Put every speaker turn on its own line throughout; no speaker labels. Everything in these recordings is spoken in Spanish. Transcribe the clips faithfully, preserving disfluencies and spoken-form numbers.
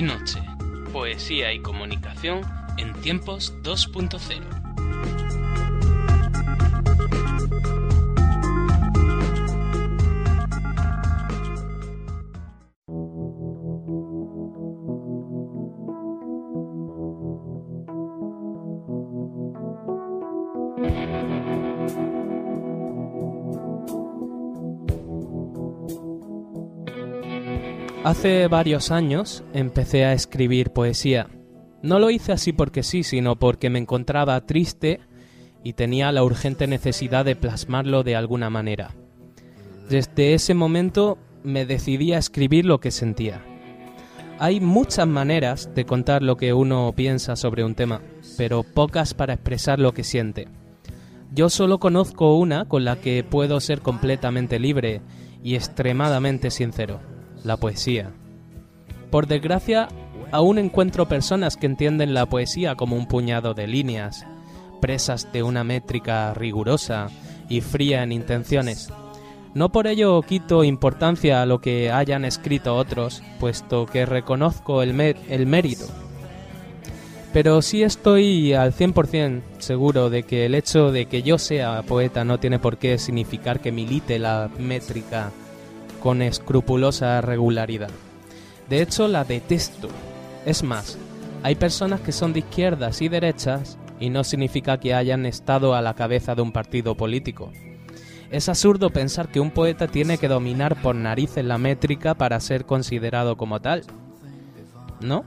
y noche, poesía y comunicación en tiempos dos punto cero.
Hace varios años empecé a escribir poesía. No lo hice así porque sí, sino porque me encontraba triste y tenía la urgente necesidad de plasmarlo de alguna manera. Desde ese momento me decidí a escribir lo que sentía. Hay muchas maneras de contar lo que uno piensa sobre un tema, pero pocas para expresar lo que siente. Yo solo conozco una con la que puedo ser completamente libre y extremadamente sincero: la poesía. Por desgracia, aún encuentro personas que entienden la poesía como un puñado de líneas, presas de una métrica rigurosa y fría en intenciones. No por ello quito importancia a lo que hayan escrito otros, puesto que reconozco el, mer- el mérito. Pero sí estoy al cien por ciento seguro de que el hecho de que yo sea poeta no tiene por qué significar que milite la métrica con escrupulosa regularidad. De hecho, la detesto. Es más, hay personas que son de izquierdas y derechas y no significa que hayan estado a la cabeza de un partido político. Es absurdo pensar que un poeta tiene que dominar por narices la métrica para ser considerado como tal, ¿no?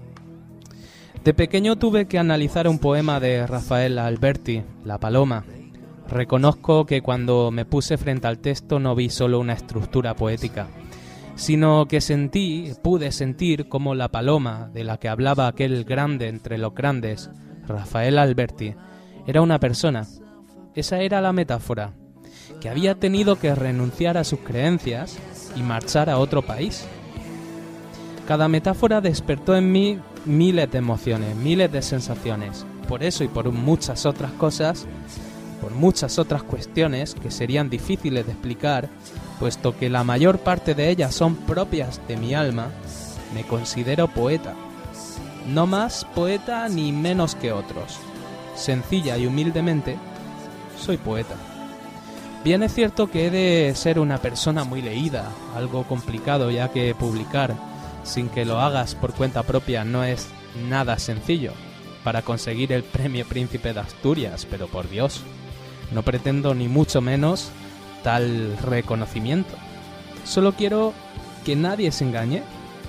De pequeño tuve que analizar un poema de Rafael Alberti, La Paloma. Reconozco que cuando me puse frente al texto no vi solo una estructura poética, sino que sentí, pude sentir como la paloma de la que hablaba aquel grande entre los grandes, Rafael Alberti, era una persona. Esa era la metáfora, que había tenido que renunciar a sus creencias y marchar a otro país. Cada metáfora despertó en mí miles de emociones, miles de sensaciones. Por eso y por muchas otras cosas, por muchas otras cuestiones que serían difíciles de explicar, puesto que la mayor parte de ellas son propias de mi alma, me considero poeta. No más poeta ni menos que otros. Sencilla y humildemente, soy poeta. Bien es cierto que he de ser una persona muy leída, algo complicado ya que publicar sin que lo hagas por cuenta propia no es nada sencillo, para conseguir el premio Príncipe de Asturias, pero por Dios, no pretendo ni mucho menos tal reconocimiento. Solo quiero que nadie se engañe.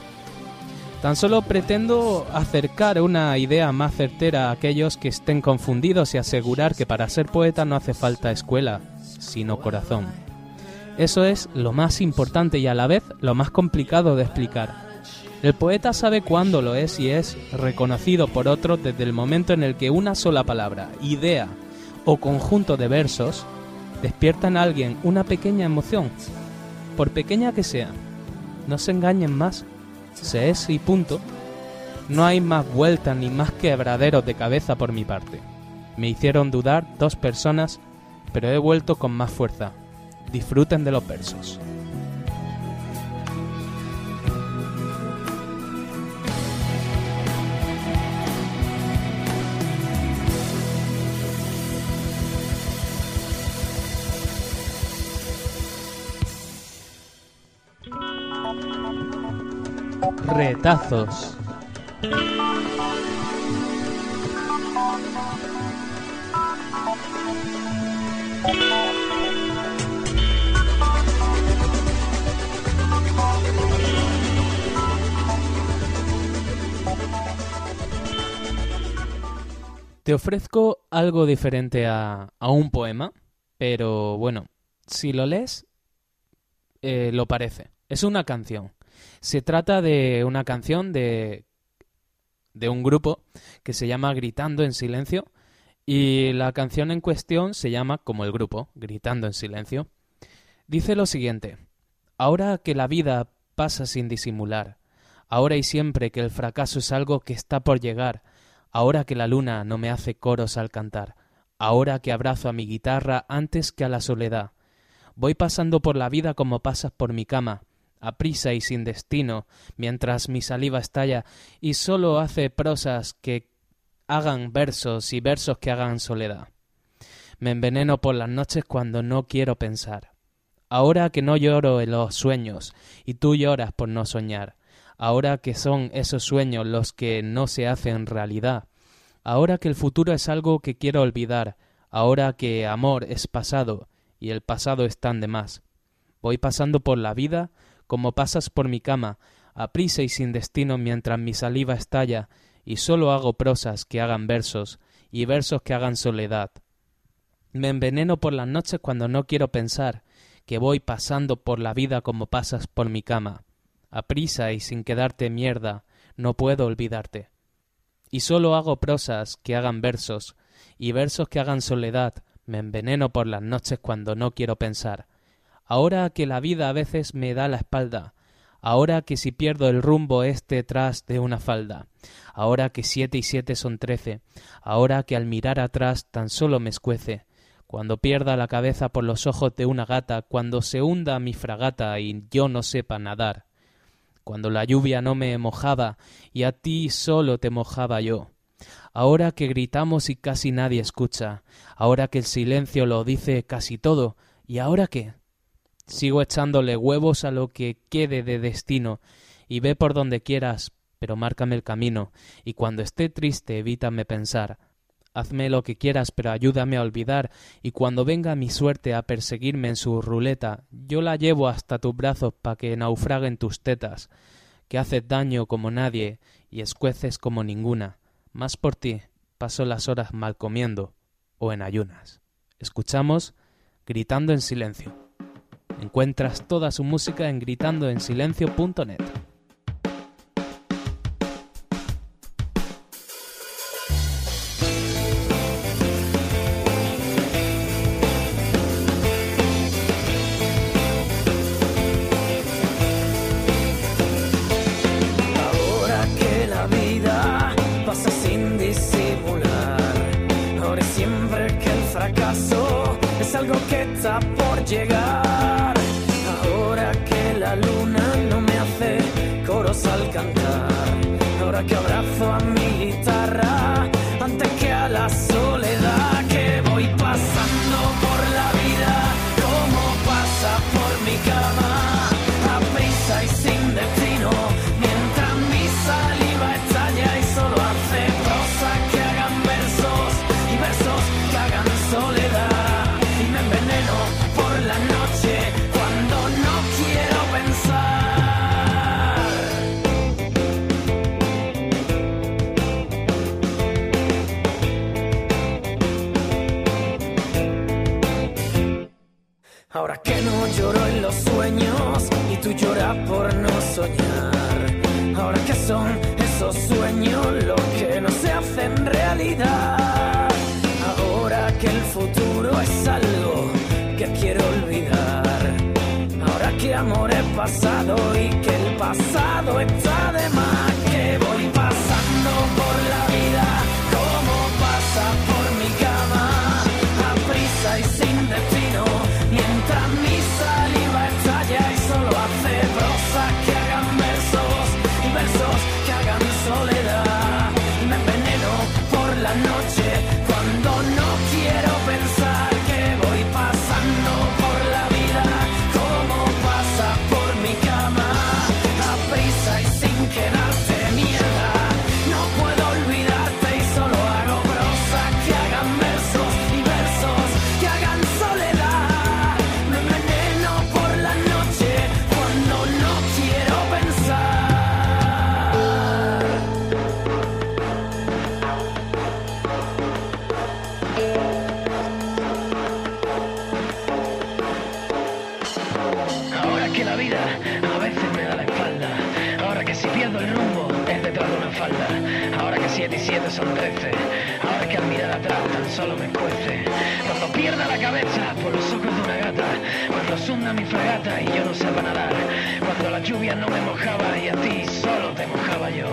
Tan solo pretendo acercar una idea más certera a aquellos que estén confundidos y asegurar que para ser poeta no hace falta escuela, sino corazón. Eso es lo más importante y a la vez lo más complicado de explicar. El poeta sabe cuándo lo es y es reconocido por otros desde el momento en el que una sola palabra, idea o conjunto de versos despierta en alguien una pequeña emoción, por pequeña que sea. No se engañen más, se es y punto. No hay más vueltas ni más quebraderos de cabeza por mi parte. Me hicieron dudar dos personas, pero he vuelto con más fuerza. Disfruten de los versos. Retazos. Te ofrezco algo diferente a, a un poema, pero bueno, si lo lees, eh, lo parece. Es una canción. Se trata de una canción de, de un grupo que se llama Gritando en Silencio y la canción en cuestión se llama como el grupo, Gritando en Silencio. Dice lo siguiente: ahora que la vida pasa sin disimular, ahora y siempre que el fracaso es algo que está por llegar, ahora que la luna no me hace coros al cantar, ahora que abrazo a mi guitarra antes que a la soledad, voy pasando por la vida como pasas por mi cama, aprisa y sin destino, mientras mi saliva estalla y solo hace prosas que hagan versos y versos que hagan soledad. Me enveneno por las noches cuando no quiero pensar. Ahora que no lloro en los sueños y tú lloras por no soñar. Ahora que son esos sueños los que no se hacen realidad. Ahora que el futuro es algo que quiero olvidar. Ahora que amor es pasado y el pasado es tan de más. Voy pasando por la vida como pasas por mi cama, aprisa y sin destino mientras mi saliva estalla y solo hago prosas que hagan versos y versos que hagan soledad. Me enveneno por las noches cuando no quiero pensar, que voy pasando por la vida como pasas por mi cama. Aprisa y sin quedarte mierda, no puedo olvidarte. Y solo hago prosas que hagan versos, y versos que hagan soledad, me enveneno por las noches cuando no quiero pensar. Ahora que la vida a veces me da la espalda, ahora que si pierdo el rumbo es detrás de una falda, ahora que siete y siete son trece, ahora que al mirar atrás tan solo me escuece, cuando pierda la cabeza por los ojos de una gata, cuando se hunda mi fragata y yo no sepa nadar, cuando la lluvia no me mojaba y a ti solo te mojaba yo. Ahora que gritamos y casi nadie escucha, ahora que el silencio lo dice casi todo, ¿y ahora qué? Sigo echándole huevos a lo que quede de destino, y ve por donde quieras, pero márcame el camino, y cuando esté triste evítame pensar. Hazme lo que quieras, pero ayúdame a olvidar, y cuando venga mi suerte a perseguirme en su ruleta, yo la llevo hasta tus brazos pa' que naufraguen tus tetas, que haces daño como nadie y escueces como ninguna. Más por ti paso las horas mal comiendo o en ayunas. Escuchamos Gritando en Silencio. Encuentras toda su música en gritando en silencio punto net.
Ahora que la vida pasa sin disimular, ahora y siempre que el fracaso es algo que está por llegar. Ahora que la luna no me hace coros al cantar, ahora que abrazo a mi guitarra antes que a la soledad, que voy pasando por la vida como pasa por mi cama, a prisa y sin destino, mientras mi saliva estalla y solo hace prosas que hagan versos y versos que hagan soledad, y me enveneno por la noche cuando no quiero pensar. Ahora que no lloro en los sueños y tú lloras por no soñar, ahora que son esos sueños los que no se hacen realidad, ahora que el futuro es algo que quiero olvidar, ahora que amor es pasado y que el pasado está de más, que voy pasando por la vida como pasa por mi cama, a prisa y sin destino, mientras mi saliva estalla y solo hace prosas que hagan versos y versos que hagan soledad, y me enveneno por la noche cuando no quiero pensar, que voy pasando por la vida como pasa por mi cama, a prisa y sin quedarte mierda, no puedo olvidarte y solo hago prosas que hagan versos y versos que hagan soledad, me enveneno por la noche cuando no quiero pensar. Ahora que la vida a veces me da la espalda, ahora que si pierdo el rumbo es detrás de una falda, ahora que siete y siete son trece, ahora que al mirar atrás tan solo me escuece, cuando pierda la cabeza por los ojos de una gata, cuando se hunda mi fragata y yo no sepa nadar, cuando la lluvia no me mojaba y a ti solo te mojaba yo.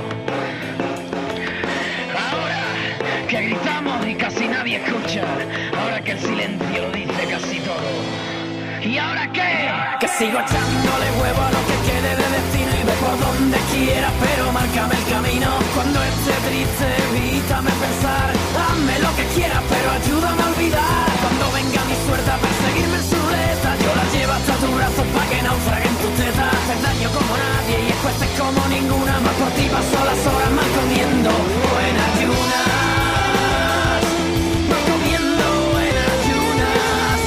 Ahora que gritamos y casi nadie escucha, ahora que el silencio lo dice casi todo, ¿Y ahora qué? Que sigo echándole huevo a lo que quede de destino y ve por donde quiera, pero márcame el camino. Cuando esté triste, evítame pensar. Hazme lo que quieras, pero ayúdame a olvidar. Cuando venga mi suerte a perseguirme en su ruleta, yo la llevo hasta tu brazo pa' que naufraguen tus tetas. Haces daño como nadie y escueces como ninguna. Más por ti paso las horas más comiendo o en ayunas. Más comiendo o en ayunas.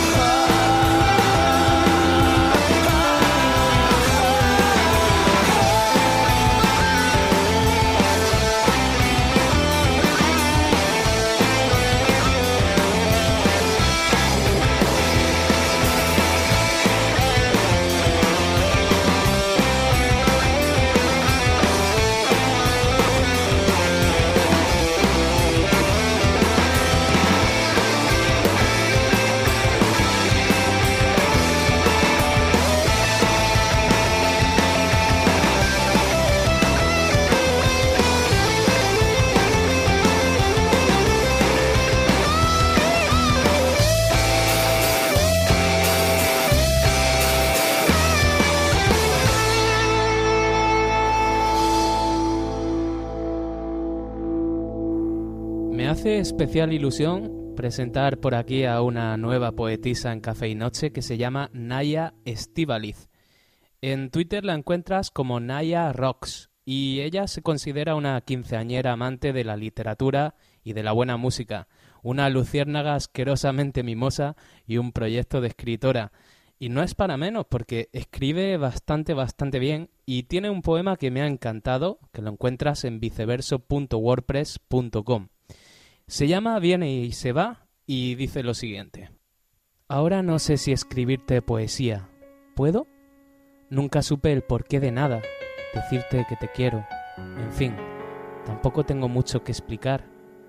Me hace especial ilusión presentar por aquí a una nueva poetisa en Café y Noche que se llama Naya Estíbaliz. En Twitter la encuentras como Naya Rocks y ella se considera una quinceañera amante de la literatura y de la buena música, una luciérnaga asquerosamente mimosa y un proyecto de escritora. Y no es para menos porque escribe bastante, bastante bien y tiene un poema que me ha encantado, que lo encuentras en viceverso punto wordpress punto com. Se llama Viene y se va y dice lo siguiente. Ahora no sé si escribirte poesía. ¿Puedo? Nunca supe el porqué de nada, decirte que te quiero. En fin, tampoco tengo mucho que explicar.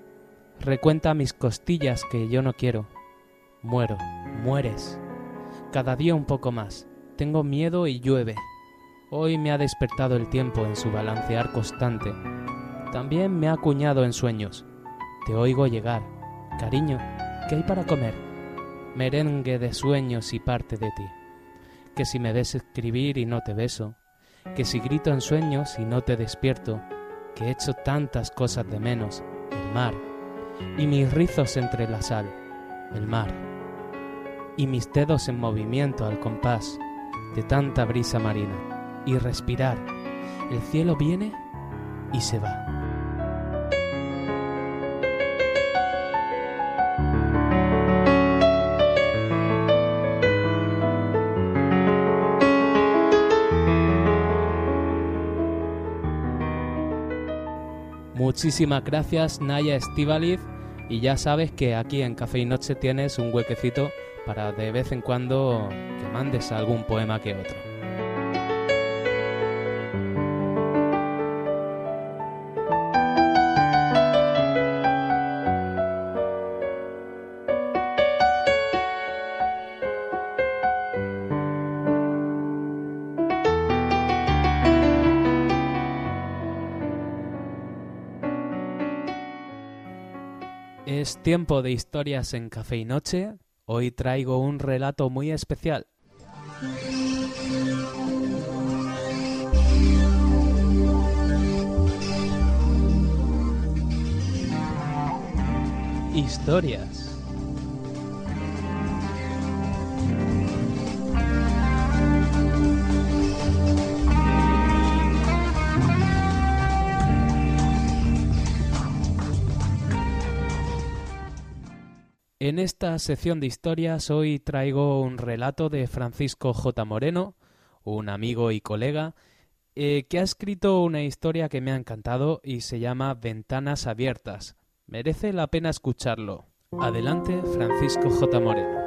Recuenta mis costillas que yo no quiero. Muero, mueres. Cada día un poco más. Tengo miedo y llueve. Hoy me ha despertado el tiempo en su balancear constante. También me ha acuñado en sueños. Te oigo llegar. Cariño, ¿qué hay para comer? Merengue de sueños y parte de ti. Que si me ves escribir y no te beso. Que si grito en sueños y no te despierto. Que he hecho tantas cosas de menos. El mar. Y mis rizos entre la sal. El mar. Y mis dedos en movimiento al compás de tanta brisa marina. Y respirar. El cielo viene y se va. Muchísimas gracias, Naya Estíbaliz, y ya sabes que aquí en Café y Noche tienes un huequecito para de vez en cuando que mandes algún poema que otro. Es tiempo de historias en Café y Noche. Hoy traigo un relato muy especial. Historias. En esta sección de historias hoy traigo un relato de Francisco J. Moreno, un amigo y colega, eh, que ha escrito una historia que me ha encantado y se llama Ventanas Abiertas. Merece la pena escucharlo. Adelante, Francisco J. Moreno.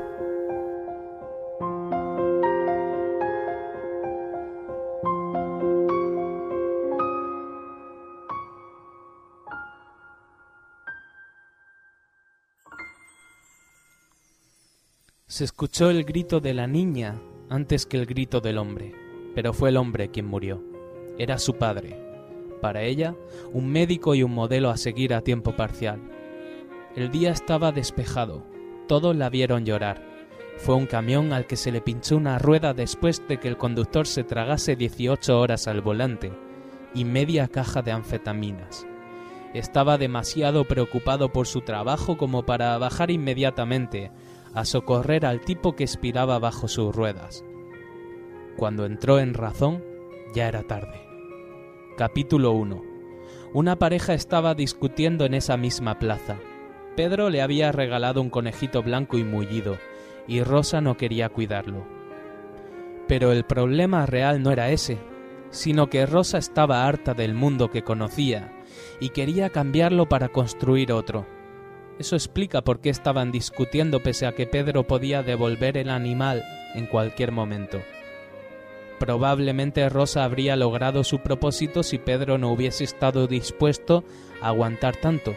Se escuchó el grito de la niña antes que el grito del hombre, pero fue el hombre quien murió. Era su padre. Para ella, un médico y un modelo a seguir a tiempo parcial. El día estaba despejado. Todos la vieron llorar. Fue un camión al que se le pinchó una rueda después de que el conductor se tragase dieciocho horas al volante y media caja de anfetaminas. Estaba demasiado preocupado por su trabajo como para bajar inmediatamente a socorrer al tipo que expiraba bajo sus ruedas. Cuando entró en razón, ya era tarde. Capítulo uno. Una pareja estaba discutiendo en esa misma plaza. Pedro le había regalado un conejito blanco y mullido, y Rosa no quería cuidarlo. Pero el problema real no era ese, sino que Rosa estaba harta del mundo que conocía y quería cambiarlo para construir otro. Eso explica por qué estaban discutiendo pese a que Pedro podía devolver el animal en cualquier momento. Probablemente Rosa habría logrado su propósito si Pedro no hubiese estado dispuesto a aguantar tanto.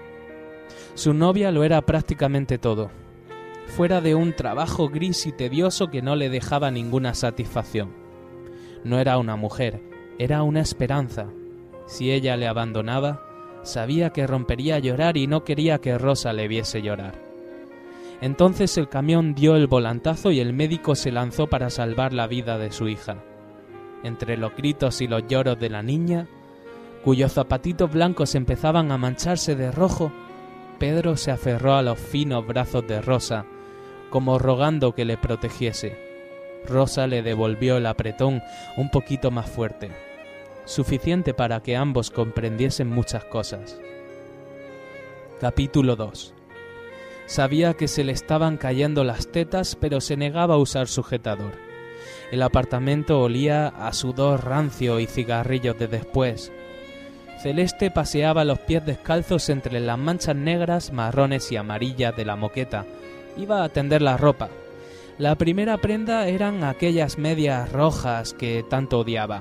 Su novia lo era prácticamente todo, fuera de un trabajo gris y tedioso que no le dejaba ninguna satisfacción. No era una mujer, era una esperanza. Si ella le abandonaba, sabía que rompería a llorar y no quería que Rosa le viese llorar. Entonces el camión dio el volantazo y el médico se lanzó para salvar la vida de su hija. Entre los gritos y los lloros de la niña, cuyos zapatitos blancos empezaban a mancharse de rojo, Pedro se aferró a los finos brazos de Rosa, como rogando que le protegiese. Rosa le devolvió el apretón un poquito más fuerte, suficiente para que ambos comprendiesen muchas cosas. Capítulo dos. Sabía que se le estaban cayendo las tetas, pero se negaba a usar sujetador. El apartamento olía a sudor rancio y cigarrillos de después. Celeste paseaba los pies descalzos entre las manchas negras, marrones y amarillas de la moqueta. Iba a tender la ropa. La primera prenda eran aquellas medias rojas que tanto odiaba.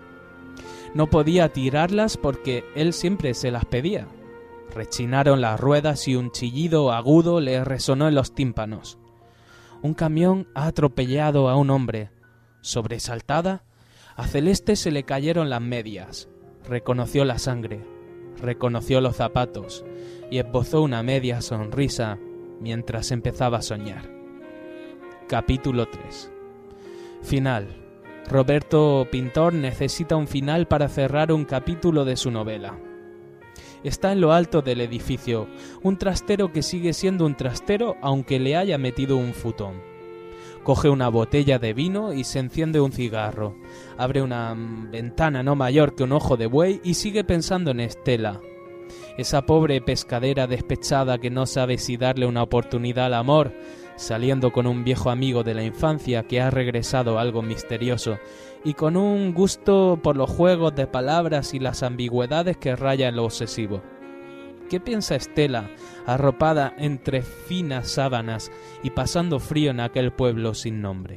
No podía tirarlas porque él siempre se las pedía. Rechinaron las ruedas y un chillido agudo le resonó en los tímpanos. Un camión ha atropellado a un hombre. Sobresaltada, a Celeste se le cayeron las medias. Reconoció la sangre, reconoció los zapatos y esbozó una media sonrisa mientras empezaba a soñar. Capítulo tres. Final. Roberto Pintor necesita un final para cerrar un capítulo de su novela. Está en lo alto del edificio, un trastero que sigue siendo un trastero aunque le haya metido un futón. Coge una botella de vino y se enciende un cigarro. Abre una ventana no mayor que un ojo de buey y sigue pensando en Estela. Esa pobre pescadera despechada que no sabe si darle una oportunidad al amor, saliendo con un viejo amigo de la infancia que ha regresado algo misterioso y con un gusto por los juegos de palabras y las ambigüedades que rayan lo obsesivo. ¿Qué piensa Estela, arropada entre finas sábanas y pasando frío en aquel pueblo sin nombre?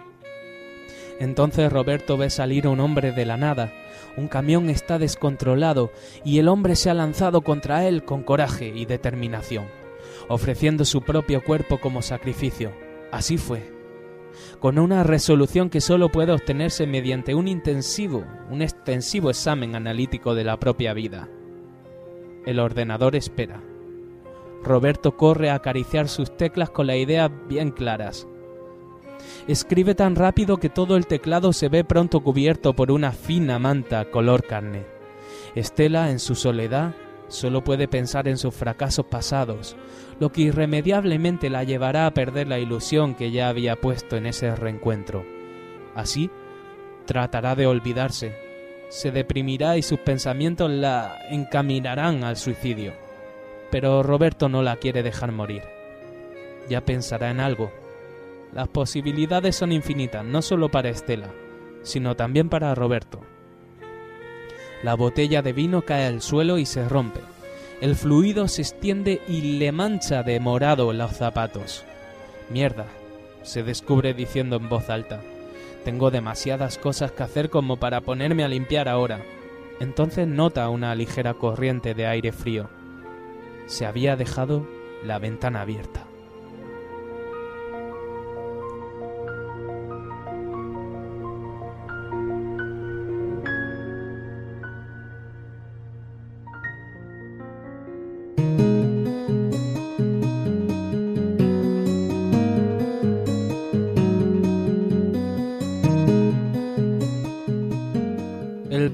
Entonces Roberto ve salir a un hombre de la nada. Un camión está descontrolado y el hombre se ha lanzado contra él con coraje y determinación, ofreciendo su propio cuerpo como sacrificio. Así fue, con una resolución que solo puede obtenerse mediante un intensivo, un extensivo examen analítico de la propia vida. El ordenador espera. Roberto corre a acariciar sus teclas con las ideas bien claras. Escribe tan rápido que todo el teclado se ve pronto cubierto por una fina manta color carne. Estela, en su soledad, solo puede pensar en sus fracasos pasados, lo que irremediablemente la llevará a perder la ilusión que ya había puesto en ese reencuentro. Así, tratará de olvidarse, se deprimirá y sus pensamientos la encaminarán al suicidio. Pero Roberto no la quiere dejar morir. Ya pensará en algo. Las posibilidades son infinitas, no solo para Estela, sino también para Roberto. La botella de vino cae al suelo y se rompe. El fluido se extiende y le mancha de morado los zapatos. Mierda, se descubre diciendo en voz alta. Tengo demasiadas cosas que hacer como para ponerme a limpiar ahora. Entonces nota una ligera corriente de aire frío. Se había dejado la ventana abierta.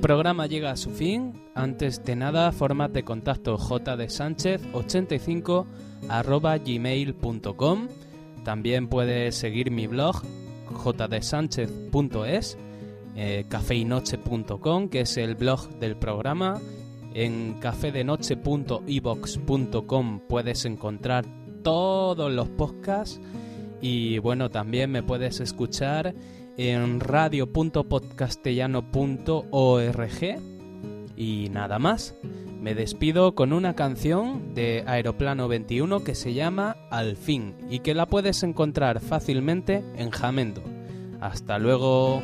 programa llega a su fin. Antes de nada, formas de contacto jdsánchez ochenta y cinco arroba gmail punto com. También puedes seguir mi blog j d sánchez punto es, eh, café y noche punto com, que es el blog del programa. En café de noche punto i vox punto com puedes encontrar todos los podcasts. Y bueno, también me puedes escuchar en radio punto podcastellano punto org. Y nada más, me despido con una canción de Aeroplano veintiuno que se llama Al fin y que la puedes encontrar fácilmente en Jamendo. Hasta luego.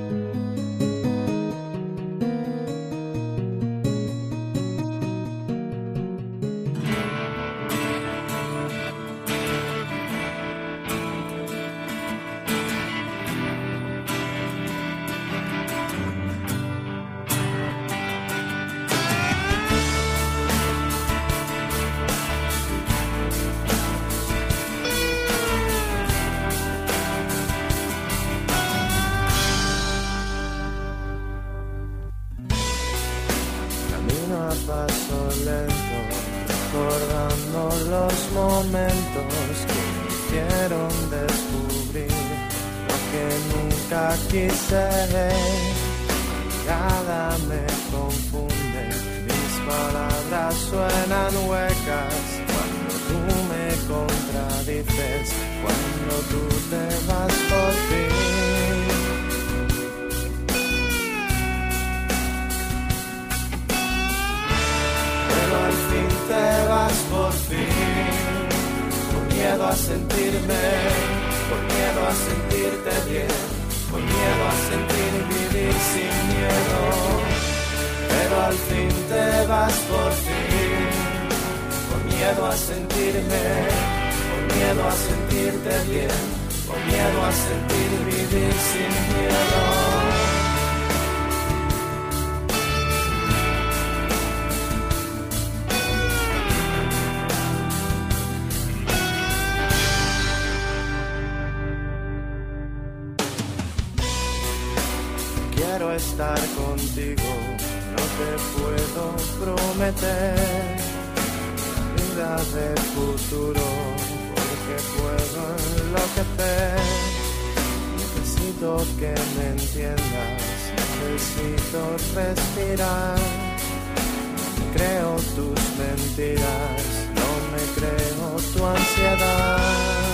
Paso lento, recordando los momentos que me hicieron descubrir lo que nunca quise. Nada me confunde, mis palabras suenan huecas cuando tú me contradices, cuando tú te vas por fin. Al fin te vas por fin, con miedo a sentirme, con miedo a sentirte bien, con miedo a sentir vivir sin miedo. Pero al fin te vas por fin, con miedo a sentirme, con miedo a sentirte bien, con miedo a sentir vivir sin miedo. Quiero estar contigo, no te puedo prometer vida de futuro, porque puedo enloquecer. Necesito que me entiendas, necesito respirar. Me creo tus mentiras, no me creo tu ansiedad.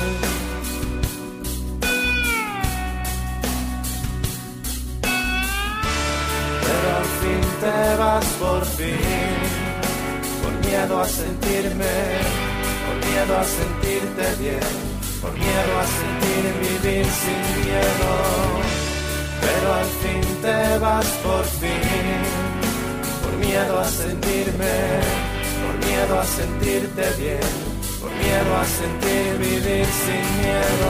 Te vas por fin, por miedo a sentirme, por miedo a sentirte bien, por miedo a sentir vivir sin miedo. Pero al fin te vas por fin, por miedo a sentirme, por miedo a sentirte bien, por miedo a sentir vivir sin miedo.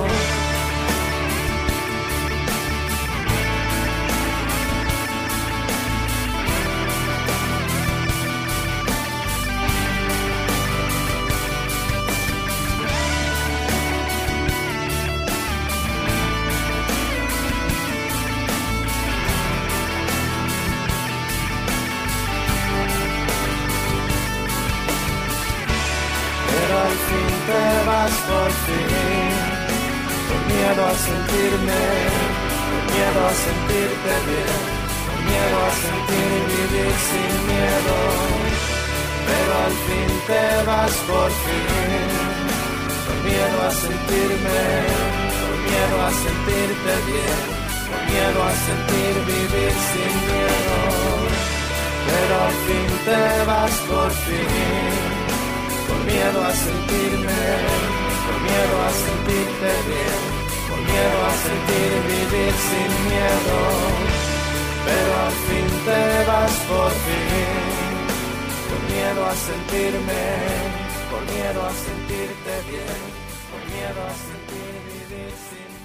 Te vas por fin, con miedo a sentirme, con miedo a sentirte bien, con miedo a sentir vivir sin miedo. Pero al fin te vas por fin, con miedo a sentirme, con miedo a sentirte bien, con miedo a sentir vivir sin miedo. Pero al fin te vas por fin, con miedo a sentirme, con miedo a sentirte bien, con miedo a sentir vivir sin miedo. Pero al fin te vas por fin, con miedo a sentirme, con miedo a sentirte bien, con miedo a sentir vivir sin miedo.